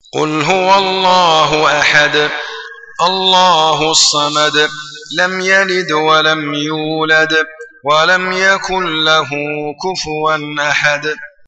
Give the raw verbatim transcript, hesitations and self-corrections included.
قل هو الله أحد الله الصمد لم يلد ولم يولد ولم يكن له كفوا أحد.